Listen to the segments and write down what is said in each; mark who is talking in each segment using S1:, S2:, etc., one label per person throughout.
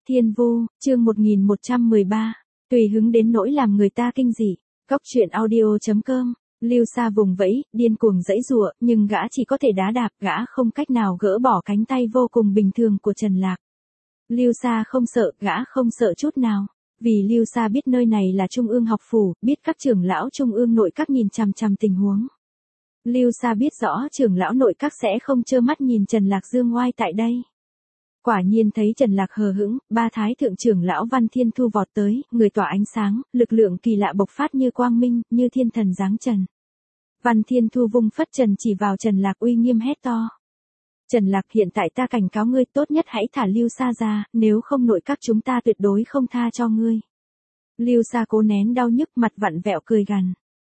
S1: Thiên Vu, chương 1113. Tùy hứng đến nỗi làm người ta kinh dị. Góc truyện audio.com. Lưu Sa vùng vẫy, điên cuồng giãy giụa, nhưng gã chỉ có thể đá đạp, gã không cách nào gỡ bỏ cánh tay vô cùng bình thường của Trần Lạc. Lưu Sa không sợ, gã không sợ chút nào. Vì Lưu Sa biết nơi này là Trung ương học phủ, biết các trưởng lão Trung ương nội các nhìn chằm chằm tình huống. Lưu Sa biết rõ trưởng lão nội các sẽ không trơ mắt nhìn Trần Lạc dương oai tại đây. Quả nhiên thấy Trần Lạc hờ hững, ba thái thượng trưởng lão Văn Thiên Thu vọt tới, người tỏa ánh sáng, lực lượng kỳ lạ bộc phát như quang minh, như thiên thần giáng trần. Văn Thiên Thu vung phất trần chỉ vào Trần Lạc uy nghiêm hét to. Trần Lạc, hiện tại ta cảnh cáo ngươi, tốt nhất hãy thả Lưu Sa ra, nếu không nội các chúng ta tuyệt đối không tha cho ngươi. Lưu Sa cố nén đau nhức, mặt vặn vẹo cười gằn.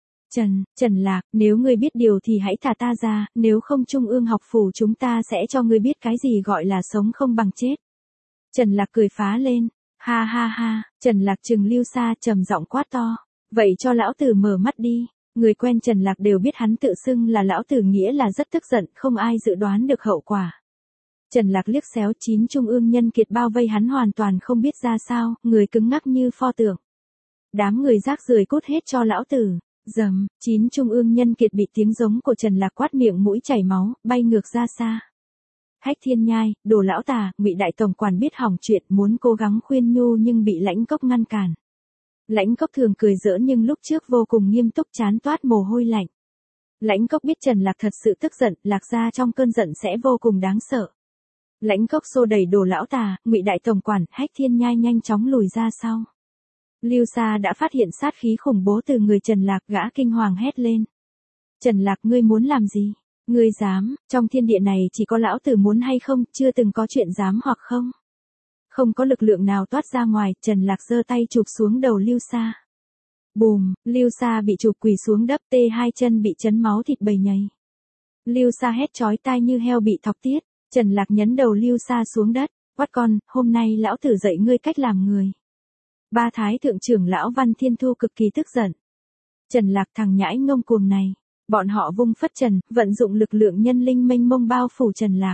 S1: Trần Lạc, nếu ngươi biết điều thì hãy thả ta ra, nếu không Trung ương học phủ chúng ta sẽ cho ngươi biết cái gì gọi là sống không bằng chết. Trần Lạc cười phá lên, ha ha ha, Trần Lạc trừng Lưu Sa trầm giọng quát to, vậy cho lão tử mở mắt đi. Người quen Trần Lạc đều biết hắn tự xưng là lão tử nghĩa là rất tức giận, không ai dự đoán được hậu quả. Trần Lạc liếc xéo 9 trung ương nhân kiệt bao vây hắn hoàn toàn không biết ra sao, người cứng ngắc như pho tượng. Đám người rác rưởi cút hết cho lão tử. Dầm, 9 trung ương nhân kiệt bị tiếng giống của Trần Lạc quát miệng mũi chảy máu, bay ngược ra xa. Hách Thiên Nhai, đồ lão tà, Ngụy đại tổng quản biết hỏng chuyện, muốn cố gắng khuyên nhu nhưng bị Lãnh Cốc ngăn cản. Lãnh Cốc thường cười giỡn nhưng lúc trước vô cùng nghiêm túc, chán toát mồ hôi lạnh. Lãnh Cốc biết Trần Lạc thật sự tức giận, Lạc gia trong cơn giận sẽ vô cùng đáng sợ. Lãnh Cốc xô đẩy đồ lão tà, Ngụy đại tổng quản, Hách Thiên Nhai nhanh chóng lùi ra sau. Lưu Sa đã phát hiện sát khí khủng bố từ người Trần Lạc, gã kinh hoàng hét lên. Trần Lạc, ngươi muốn làm gì? Ngươi dám, trong thiên địa này chỉ có lão tử muốn hay không, chưa từng có chuyện dám hoặc không. Không có lực lượng nào toát ra ngoài, Trần Lạc giơ tay chụp xuống đầu Lưu Sa. Bùm, Lưu Sa bị chụp quỳ xuống đất, tê hai chân bị chấn máu thịt bầy nhầy. Lưu Sa hét chói tai như heo bị thọc tiết, Trần Lạc nhấn đầu Lưu Sa xuống đất, quát con, hôm nay lão tử dạy ngươi cách làm người. Ba thái thượng trưởng lão Văn Thiên Thu cực kỳ tức giận. Trần Lạc, thằng nhãi ngông cuồng này. Bọn họ vung phất trần, vận dụng lực lượng nhân linh mênh mông bao phủ Trần Lạc.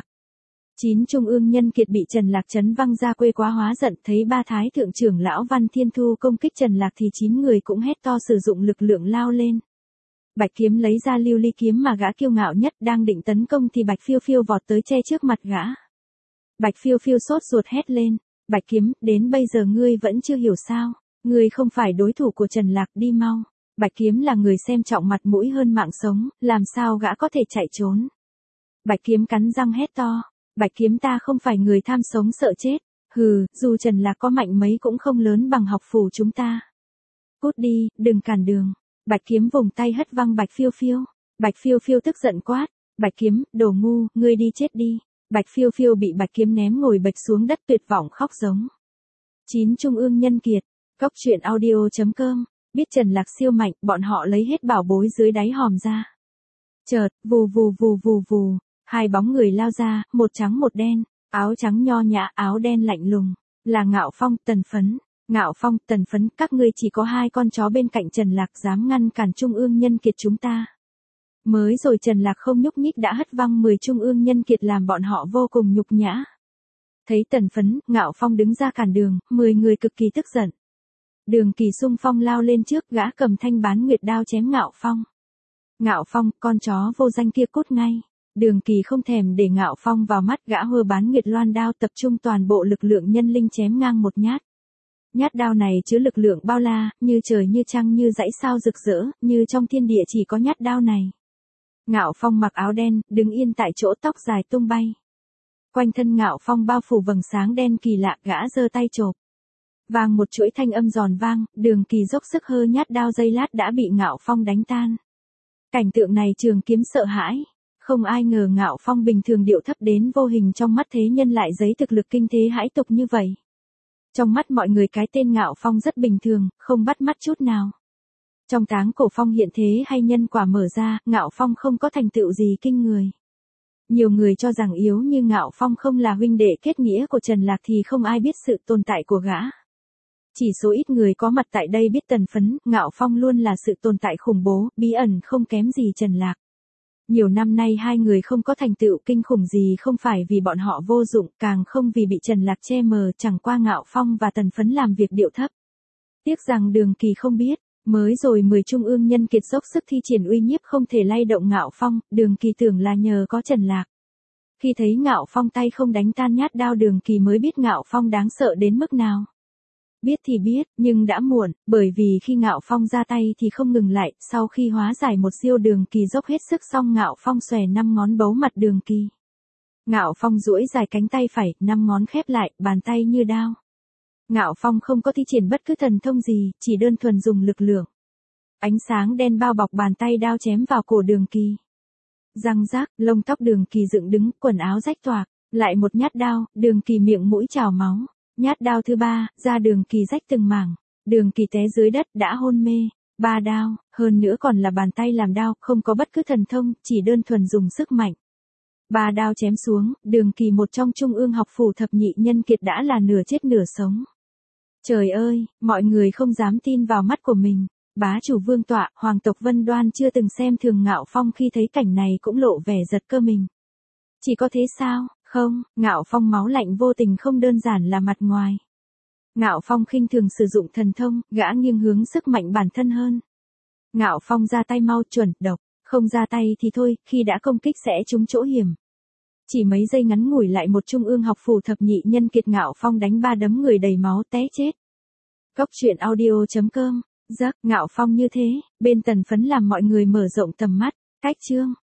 S1: 9 trung ương nhân kiệt bị Trần Lạc chấn văng ra quê quá hóa giận, thấy ba thái thượng trưởng lão Văn Thiên Thu công kích Trần Lạc thì 9 người cũng hét to sử dụng lực lượng lao lên. Bạch Kiếm lấy ra lưu ly kiếm mà gã kiêu ngạo nhất, đang định tấn công thì Bạch Phiêu Phiêu vọt tới che trước mặt gã. Bạch Phiêu Phiêu sốt ruột hét lên. Bạch Kiếm, đến bây giờ ngươi vẫn chưa hiểu sao, ngươi không phải đối thủ của Trần Lạc, đi mau. Bạch Kiếm là người xem trọng mặt mũi hơn mạng sống, làm sao gã có thể chạy trốn. Bạch Kiếm cắn răng hét to, Bạch Kiếm, ta không phải người tham sống sợ chết, hừ, dù Trần Lạc có mạnh mấy cũng không lớn bằng học phủ chúng ta. Cút đi, đừng cản đường. Bạch Kiếm vùng tay hất văng Bạch Phiêu Phiêu. Bạch Phiêu Phiêu tức giận quát, Bạch Kiếm, đồ ngu, ngươi đi chết đi. Bạch Phiêu Phiêu bị Bạch Kiếm ném ngồi bệt xuống đất tuyệt vọng khóc giống. 9 trung ương nhân kiệt, góc truyện audio.com, biết Trần Lạc siêu mạnh, bọn họ lấy hết bảo bối dưới đáy hòm ra. Chợt, vù vù vù vù vù, hai bóng người lao ra, một trắng một đen, áo trắng nho nhã, áo đen lạnh lùng, là Ngạo Phong, Tần Phấn. Ngạo Phong, Tần Phấn, các ngươi chỉ có hai con chó bên cạnh Trần Lạc dám ngăn cản trung ương nhân kiệt chúng ta. Mới rồi Trần Lạc không nhúc nhích đã hất văng 10 trung ương nhân kiệt làm bọn họ vô cùng nhục nhã. Thấy Tần Phấn, Ngạo Phong đứng ra cản đường, 10 người cực kỳ tức giận. Đường Kỳ xung phong lao lên trước, gã cầm thanh bán nguyệt đao chém Ngạo Phong. Ngạo Phong, con chó vô danh kia cút ngay. Đường Kỳ không thèm để Ngạo Phong vào mắt, gã hơ bán nguyệt loan đao tập trung toàn bộ lực lượng nhân linh chém ngang một nhát. Nhát đao này chứa lực lượng bao la, như trời như trăng như dãy sao rực rỡ, như trong thiên địa chỉ có nhát đao này. Ngạo Phong mặc áo đen, đứng yên tại chỗ, tóc dài tung bay. Quanh thân Ngạo Phong bao phủ vầng sáng đen kỳ lạ, gã giơ tay chộp. Vang một chuỗi thanh âm giòn vang, Đường Kỳ dốc sức hơ nhát đao giây lát đã bị Ngạo Phong đánh tan. Cảnh tượng này Trường Kiếm sợ hãi. Không ai ngờ Ngạo Phong bình thường điệu thấp đến vô hình trong mắt thế nhân lại giấy thực lực kinh thế hãi tục như vậy. Trong mắt mọi người cái tên Ngạo Phong rất bình thường, không bắt mắt chút nào. Trong Táng Cổ Phong hiện thế hay nhân quả mở ra, Ngạo Phong không có thành tựu gì kinh người. Nhiều người cho rằng yếu như Ngạo Phong không là huynh đệ kết nghĩa của Trần Lạc thì không ai biết sự tồn tại của gã. Chỉ số ít người có mặt tại đây biết Tần Phấn, Ngạo Phong luôn là sự tồn tại khủng bố, bí ẩn không kém gì Trần Lạc. Nhiều năm nay hai người không có thành tựu kinh khủng gì không phải vì bọn họ vô dụng, càng không vì bị Trần Lạc che mờ, chẳng qua Ngạo Phong và Tần Phấn làm việc điệu thấp. Tiếc rằng Đường Kỳ không biết, mới rồi 10 trung ương nhân kiệt dốc sức thi triển uy nhiếp không thể lay động Ngạo Phong, Đường Kỳ tưởng là nhờ có Trần Lạc. Khi thấy Ngạo Phong tay không đánh tan nhát đao, Đường Kỳ mới biết Ngạo Phong đáng sợ đến mức nào. Biết thì biết, nhưng đã muộn, bởi vì khi Ngạo Phong ra tay thì không ngừng lại, sau khi hóa giải một chiêu Đường Kỳ dốc hết sức xong Ngạo Phong xòe 5 ngón bấu mặt Đường Kỳ. Ngạo Phong duỗi dài cánh tay phải, 5 ngón khép lại, bàn tay như đao. Ngạo Phong không có thi triển bất cứ thần thông gì, chỉ đơn thuần dùng lực lượng. Ánh sáng đen bao bọc bàn tay, đao chém vào cổ Đường Kỳ. Răng rác, lông tóc Đường Kỳ dựng đứng, quần áo rách toạc, lại một nhát đao, Đường Kỳ miệng mũi trào máu. Nhát đao thứ 3, da Đường Kỳ rách từng mảng. Đường Kỳ té dưới đất đã hôn mê. 3 đao, hơn nữa còn là bàn tay làm đao, không có bất cứ thần thông, chỉ đơn thuần dùng sức mạnh. 3 đao chém xuống, Đường Kỳ một trong trung ương học phủ thập nhị nhân kiệt đã là nửa chết nửa sống. Trời ơi, mọi người không dám tin vào mắt của mình. Bá chủ vương tọa, hoàng tộc Vân Đoan chưa từng xem thường Ngạo Phong, khi thấy cảnh này cũng lộ vẻ giật cơ mình. Chỉ có thế sao? Không, Ngạo Phong máu lạnh vô tình không đơn giản là mặt ngoài. Ngạo Phong khinh thường sử dụng thần thông, gã nghiêng hướng sức mạnh bản thân hơn. Ngạo Phong ra tay mau chuẩn, độc, không ra tay thì thôi, khi đã công kích sẽ trúng chỗ hiểm. Chỉ mấy giây ngắn ngủi lại một trung ương học phủ thập nhị nhân kiệt, Ngạo Phong đánh 3 đấm người đầy máu té chết. Góc truyện audio.com, Ngạo Phong như thế, bên Tần Phấn làm mọi người mở rộng tầm mắt, cách chương.